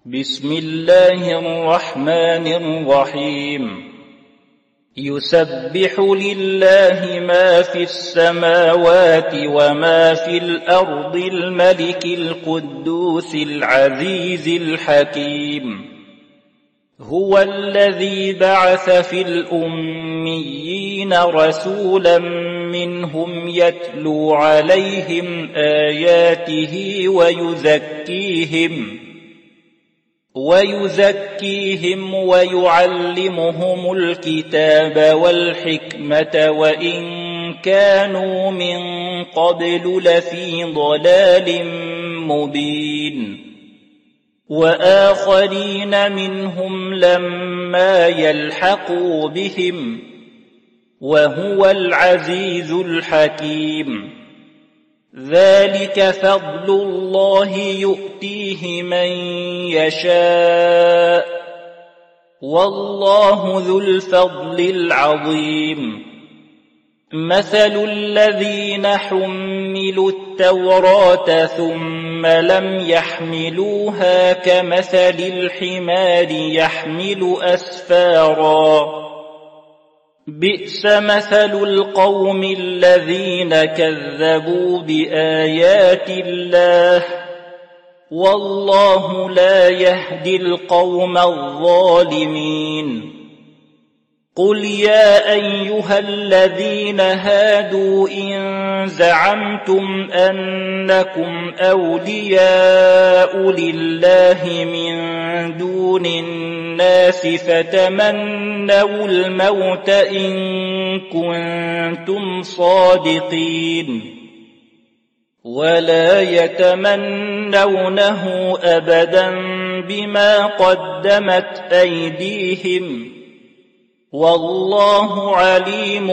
بسم الله الرحمن الرحيم. يسبح لله ما في السماوات وما في الأرض الملك القدوس العزيز الحكيم. هو الذي بعث في الأميين رسولا منهم يتلو عليهم آياته ويزكيهم ويعلمهم الكتاب والحكمة وإن كانوا من قبل لفي ضلال مبين. وآخرين منهم لما يلحقوا بهم وهو العزيز الحكيم. ذلك فضل الله يؤتيه من يشاء والله ذو الفضل العظيم. مثل الذين حملوا التوراة ثم لم يحملوها كمثل الحمار يحمل أسفارا بئس مثل القوم الذين كذبوا بآيات الله والله لا يهدي القوم الظالمين. قل يا أيها الذين هادوا إن زعمتم أنكم أولياء لله من دون الناس فتمنوا الموت إن كنتم صادقين ولا يتمنونه أبدا بما قدمت أيديهم والله عليم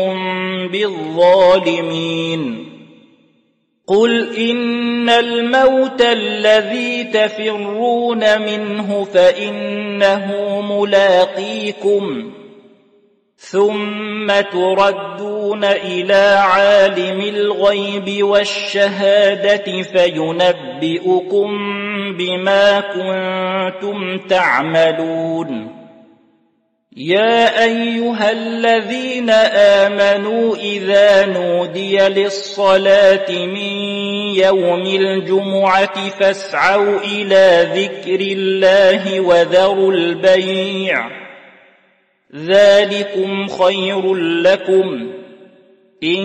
بالظالمين. قل إن الموت الذي تفرون منه فإنه ملاقيكم ثم تردون إلى عالم الغيب والشهادة فينبئكم بما كنتم تعملون. يا أيها الذين آمنوا إذا نودي للصلاة من يوم الجمعة فاسعوا إلى ذكر الله وذروا البيع ذلكم خير لكم إن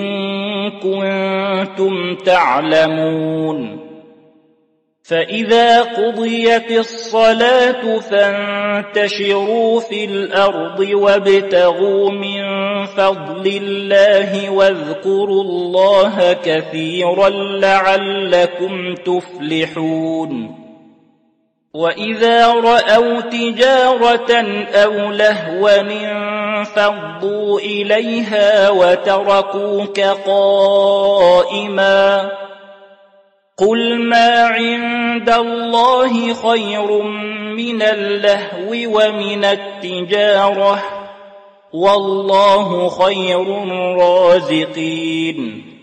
كنتم تعلمون. فإذا قضيت الصلاة فانتشروا في الأرض وابتغوا من فضل الله واذكروا الله كثيرا لعلكم تفلحون. وإذا رأوا تجارة أو لهوا انفضوا إليها وتركوك قائما قل ما عند الله خير من اللهو ومن التجارة والله خير الرازقين.